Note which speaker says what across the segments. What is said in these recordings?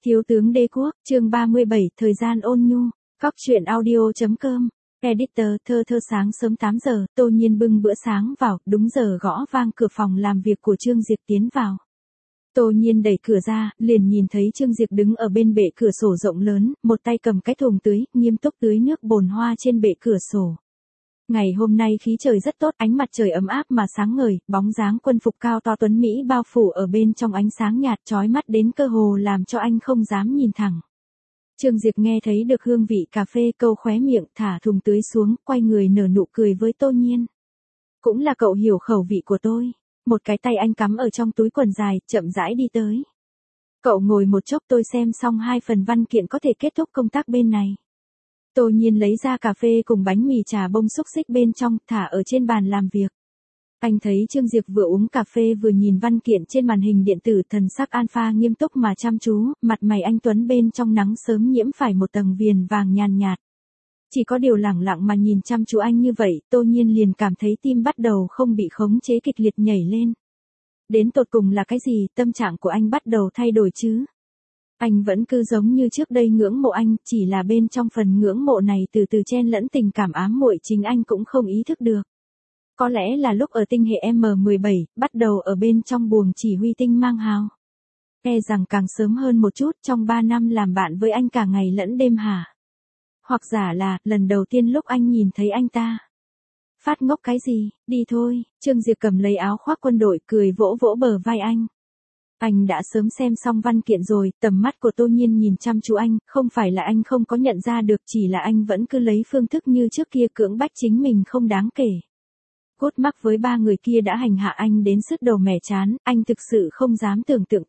Speaker 1: Thiếu tướng Đế Quốc, chương 37, thời gian ôn nhu, Cóc truyện audio.com, editor, thơ sáng sớm 8 giờ, Tô Nhiên bưng bữa sáng vào, đúng giờ gõ vang cửa phòng làm việc của Trương Diệp tiến vào. Tô Nhiên đẩy cửa ra, liền nhìn thấy Trương Diệp đứng ở bên bệ cửa sổ rộng lớn, một tay cầm cái thùng tưới, nghiêm túc tưới nước bồn hoa trên bệ cửa sổ. Ngày hôm nay khí trời rất tốt, ánh mặt trời ấm áp mà sáng ngời, bóng dáng quân phục cao to tuấn Mỹ bao phủ ở bên trong ánh sáng nhạt chói mắt đến cơ hồ làm cho anh không dám nhìn thẳng. Trương Diệp nghe thấy được hương vị cà phê câu khóe miệng thả thùng tưới xuống, quay người nở nụ cười với Tô Nhiên. Cũng là cậu hiểu khẩu vị của tôi. Một cái tay anh cắm ở trong túi quần dài, chậm rãi đi tới. Cậu ngồi một chốc tôi xem xong 2 phần văn kiện có thể kết thúc công tác bên này. Tô Nhiên lấy ra cà phê cùng bánh mì trà bông xúc xích bên trong, thả ở trên bàn làm việc. Anh thấy Trương Diệp vừa uống cà phê vừa nhìn văn kiện trên màn hình điện tử, thần sắc alpha nghiêm túc mà chăm chú, mặt mày anh tuấn bên trong nắng sớm nhiễm phải một tầng viền vàng nhàn nhạt. Chỉ có điều lẳng lặng mà nhìn chăm chú anh như vậy, Tô Nhiên liền cảm thấy tim bắt đầu không bị khống chế kịch liệt nhảy lên. Đến tột cùng là cái gì, tâm trạng của anh bắt đầu thay đổi chứ? Anh vẫn cứ giống như trước đây ngưỡng mộ anh, chỉ là bên trong phần ngưỡng mộ này từ từ chen lẫn tình cảm ám muội chính anh cũng không ý thức được. Có lẽ là lúc ở tinh hệ M17, bắt đầu ở bên trong buồng chỉ huy tinh mang hào. E rằng càng sớm hơn một chút, trong 3 năm làm bạn với anh cả ngày lẫn đêm hả? Hoặc giả là, lần đầu tiên lúc anh nhìn thấy anh ta. Phát ngốc cái gì, đi thôi, Trương Diệp cầm lấy áo khoác quân đội cười vỗ vỗ bờ vai anh. Anh đã sớm xem xong văn kiện rồi, tầm mắt của Tô Nhiên nhìn chăm chú anh, không phải là anh không có nhận ra được, chỉ là anh vẫn cứ lấy phương thức như trước kia cưỡng bách chính mình không đáng kể. Cốt mắc với 3 người kia đã hành hạ anh đến sứt đầu mẻ chán, anh thực sự không dám tưởng tượng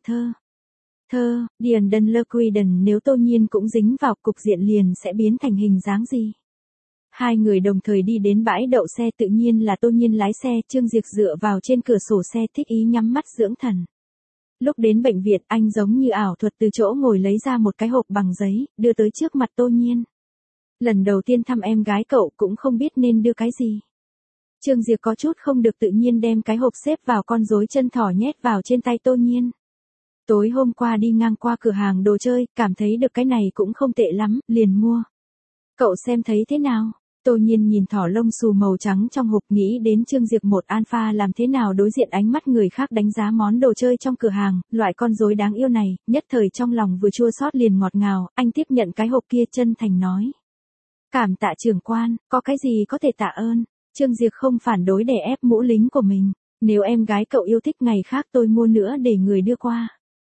Speaker 1: Điền Đân Lơ Quiden, nếu Tô Nhiên cũng dính vào cục diện liền sẽ biến thành hình dáng gì. Hai người đồng thời đi đến bãi đậu xe, tự nhiên là Tô Nhiên lái xe, Trương Diệp dựa vào trên cửa sổ xe thích ý nhắm mắt dưỡng thần. Lúc đến bệnh viện anh giống như ảo thuật từ chỗ ngồi lấy ra một cái hộp bằng giấy, đưa tới trước mặt Tô Nhiên. Lần đầu tiên thăm em gái cậu cũng không biết nên đưa cái gì. Trương Diệp có chút không được tự nhiên đem cái hộp xếp vào con rối chân thỏ nhét vào trên tay Tô Nhiên. Tối hôm qua đi ngang qua cửa hàng đồ chơi, cảm thấy được cái này cũng không tệ lắm, liền mua. Cậu xem thấy thế nào? Tô Nhiên nhìn thỏ lông xù màu trắng trong hộp, nghĩ đến Trương Diệp một alpha làm thế nào đối diện ánh mắt người khác đánh giá món đồ chơi trong cửa hàng, loại con rối đáng yêu này, nhất thời trong lòng vừa chua xót liền ngọt ngào, anh tiếp nhận cái hộp kia chân thành nói. Cảm tạ trưởng quan, có cái gì có thể tạ ơn? Trương Diệp không phản đối để ép mũ lính của mình, nếu em gái cậu yêu thích ngày khác tôi mua nữa để người đưa qua.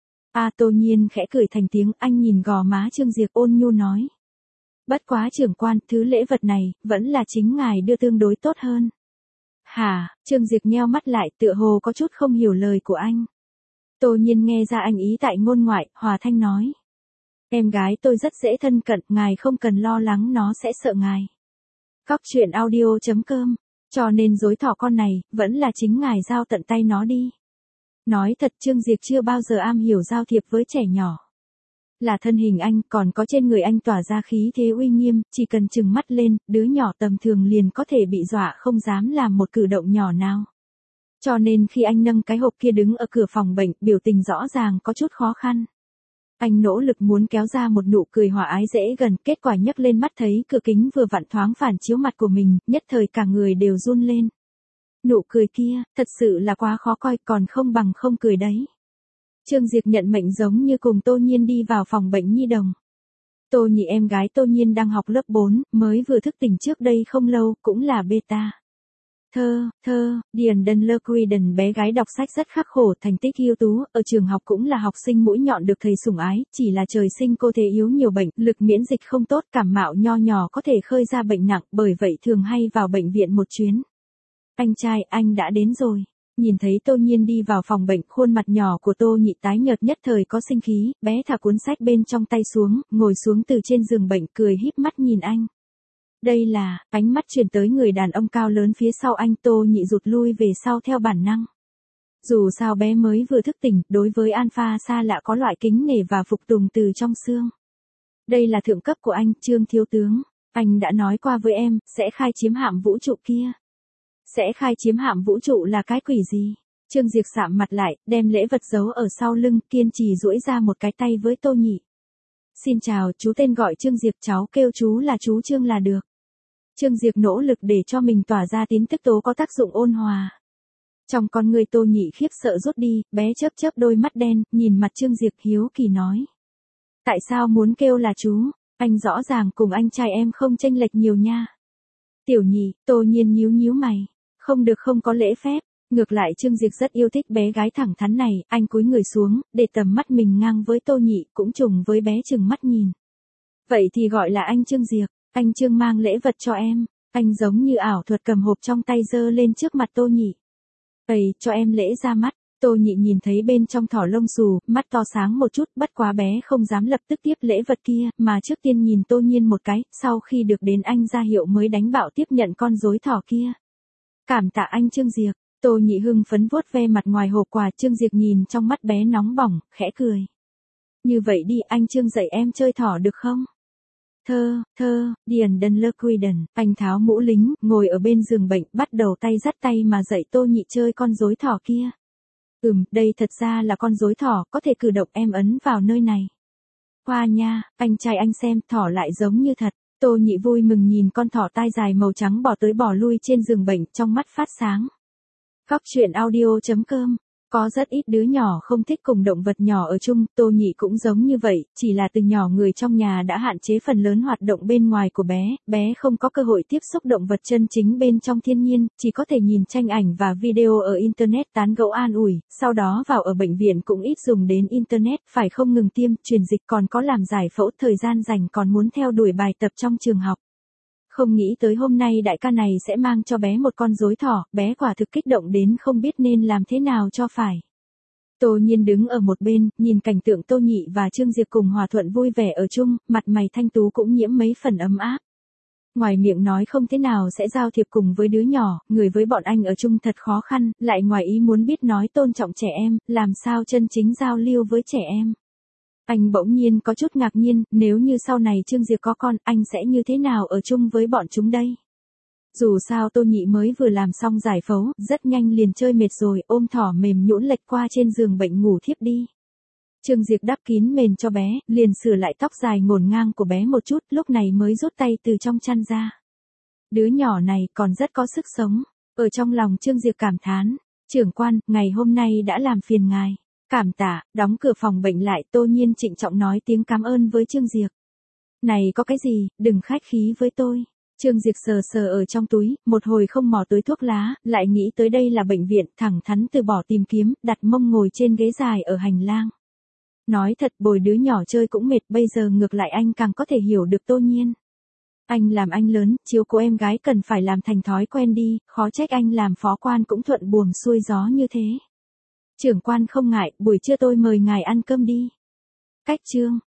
Speaker 1: Tô Nhiên khẽ cười thành tiếng, anh nhìn gò má Trương Diệp ôn nhu nói. Bất quá trưởng quan, thứ lễ vật này, vẫn là chính ngài đưa tương đối tốt hơn. Hả, Trương Diệp nheo mắt lại, tựa hồ có chút không hiểu lời của anh. Tô Nhiên nghe ra anh ý tại ngôn ngoại, hòa thanh nói. Em gái tôi rất dễ thân cận, ngài không cần lo lắng nó sẽ sợ ngài. Cóc truyện audio.com, cho nên dối thỏ con này, vẫn là chính ngài giao tận tay nó đi. Nói thật, Trương Diệp chưa bao giờ am hiểu giao thiệp với trẻ nhỏ. Là thân hình anh, còn có trên người anh tỏa ra khí thế uy nghiêm, chỉ cần chừng mắt lên, đứa nhỏ tầm thường liền có thể bị dọa không dám làm một cử động nhỏ nào. Cho nên khi anh nâng cái hộp kia đứng ở cửa phòng bệnh, biểu tình rõ ràng có chút khó khăn. Anh nỗ lực muốn kéo ra một nụ cười hòa ái dễ gần, kết quả nhấc lên mắt thấy cửa kính vừa vặn thoáng phản chiếu mặt của mình, nhất thời cả người đều run lên. Nụ cười kia, thật sự là quá khó coi, còn không bằng không cười đấy. Trương Diệp nhận mệnh giống như cùng Tô Nhiên đi vào phòng bệnh nhi đồng. Tô Nhị em gái Tô Nhiên đang học lớp 4, mới vừa thức tỉnh trước đây không lâu, cũng là beta. Điền Đân Lơ Quiden, bé gái đọc sách rất khắc khổ, thành tích ưu tú, ở trường học cũng là học sinh mũi nhọn được thầy sủng ái, chỉ là trời sinh cô thể yếu nhiều bệnh, lực miễn dịch không tốt, cảm mạo nho nhỏ có thể khơi ra bệnh nặng, bởi vậy thường hay vào bệnh viện một chuyến. Anh trai, anh đã đến rồi. Nhìn thấy Tô Nhiên đi vào phòng bệnh, khuôn mặt nhỏ của Tô Nhị tái nhợt, nhất thời có sinh khí, bé thả cuốn sách bên trong tay xuống, ngồi xuống từ trên giường bệnh, cười híp mắt nhìn anh. Đây là, ánh mắt chuyển tới người đàn ông cao lớn phía sau anh, Tô Nhị rụt lui về sau theo bản năng. Dù sao bé mới vừa thức tỉnh, đối với alpha xa lạ có loại kính nể và phục tùng từ trong xương. Đây là thượng cấp của anh, Trương thiếu tướng. Anh đã nói qua với em, sẽ khai chiếm hạm vũ trụ kia. Sẽ khai chiếm hạm vũ trụ là cái quỷ gì? Trương Diệp sạm mặt lại, đem lễ vật giấu ở sau lưng, kiên trì duỗi ra một cái tay với Tô Nhị. Xin chào, chú tên gọi Trương Diệp, cháu kêu chú là chú Trương là được. Trương Diệp nỗ lực để cho mình tỏa ra tín tức tố có tác dụng ôn hòa. Trong con người Tô Nhị khiếp sợ rút đi, bé chớp chớp đôi mắt đen, nhìn mặt Trương Diệp hiếu kỳ nói. Tại sao muốn kêu là chú? Anh rõ ràng cùng anh trai em không chênh lệch nhiều nha. Tiểu Nhị, Tô Nhiên nhíu nhíu mày. Không được, không có lễ phép. Ngược lại Trương Diệp rất yêu thích bé gái thẳng thắn này, anh cúi người xuống, để tầm mắt mình ngang với Tô Nhị, cũng trùng với bé chừng mắt nhìn. Vậy thì gọi là anh Trương Diệp, anh Trương mang lễ vật cho em. Anh giống như ảo thuật cầm hộp trong tay giơ lên trước mặt Tô Nhị. Ây, cho em lễ ra mắt. Tô Nhị nhìn thấy bên trong thỏ lông xù, mắt to sáng một chút, bất quá bé không dám lập tức tiếp lễ vật kia, mà trước tiên nhìn Tô Nhiên một cái, sau khi được đến anh ra hiệu mới đánh bạo tiếp nhận con rối thỏ kia. Cảm tạ anh Trương Diệp. Tô Nhị hưng phấn vuốt ve mặt ngoài hộp quà, Trương Diệp nhìn trong mắt bé nóng bỏng, khẽ cười. Như vậy đi, anh Trương dạy em chơi thỏ được không? Điền Đân Lơ Quy Đần, anh tháo mũ lính, ngồi ở bên giường bệnh, bắt đầu tay dắt tay mà dạy Tô Nhị chơi con rối thỏ kia. Đây thật ra là con rối thỏ, có thể cử động, em ấn vào nơi này. Hoa nha, anh trai anh xem, thỏ lại giống như thật. Tô Nhị vui mừng nhìn con thỏ tai dài màu trắng bỏ tới bỏ lui trên giường bệnh, trong mắt phát sáng. Cóc truyện audio.com. Có rất ít đứa nhỏ không thích cùng động vật nhỏ ở chung, Tô Nhị cũng giống như vậy, chỉ là từ nhỏ người trong nhà đã hạn chế phần lớn hoạt động bên ngoài của bé không có cơ hội tiếp xúc động vật chân chính bên trong thiên nhiên, chỉ có thể nhìn tranh ảnh và video ở Internet tán gẫu an ủi, sau đó vào ở bệnh viện cũng ít dùng đến Internet, phải không ngừng tiêm, truyền dịch còn có làm giải phẫu, thời gian rảnh còn muốn theo đuổi bài tập trong trường học. Không nghĩ tới hôm nay đại ca này sẽ mang cho bé một con rối thỏ, bé quả thực kích động đến không biết nên làm thế nào cho phải. Tô Nhiên đứng ở một bên, nhìn cảnh tượng Tô Nhị và Trương Diệp cùng hòa thuận vui vẻ ở chung, mặt mày thanh tú cũng nhiễm mấy phần ấm áp. Ngoài miệng nói không thế nào sẽ giao thiệp cùng với đứa nhỏ, người với bọn anh ở chung thật khó khăn, lại ngoài ý muốn biết nói tôn trọng trẻ em, làm sao chân chính giao lưu với trẻ em. Anh bỗng nhiên có chút ngạc nhiên, nếu như sau này Trương Diệp có con, anh sẽ như thế nào ở chung với bọn chúng đây? Dù sao Tô Nhị mới vừa làm xong giải phẫu, rất nhanh liền chơi mệt rồi, ôm thỏ mềm nhũn lệch qua trên giường bệnh ngủ thiếp đi. Trương Diệp đắp kín mền cho bé, liền sửa lại tóc dài ngổn ngang của bé một chút, lúc này mới rút tay từ trong chăn ra. Đứa nhỏ này còn rất có sức sống. Ở trong lòng Trương Diệp cảm thán, trưởng quan, ngày hôm nay đã làm phiền ngài. Cảm tạ, đóng cửa phòng bệnh lại, Tô Nhiên trịnh trọng nói tiếng cảm ơn với Trương Diệp. Này có cái gì, đừng khách khí với tôi. Trương Diệp sờ sờ ở trong túi, một hồi không mò tới thuốc lá, lại nghĩ tới đây là bệnh viện, thẳng thắn từ bỏ tìm kiếm, đặt mông ngồi trên ghế dài ở hành lang. Nói thật, bồi đứa nhỏ chơi cũng mệt, bây giờ ngược lại anh càng có thể hiểu được Tô Nhiên. Anh làm anh lớn, chiếu cố em gái cần phải làm thành thói quen đi, khó trách anh làm phó quan cũng thuận buồm xuôi gió như thế. Trưởng quan không ngại, buổi trưa tôi mời ngài ăn cơm đi. Cách chương.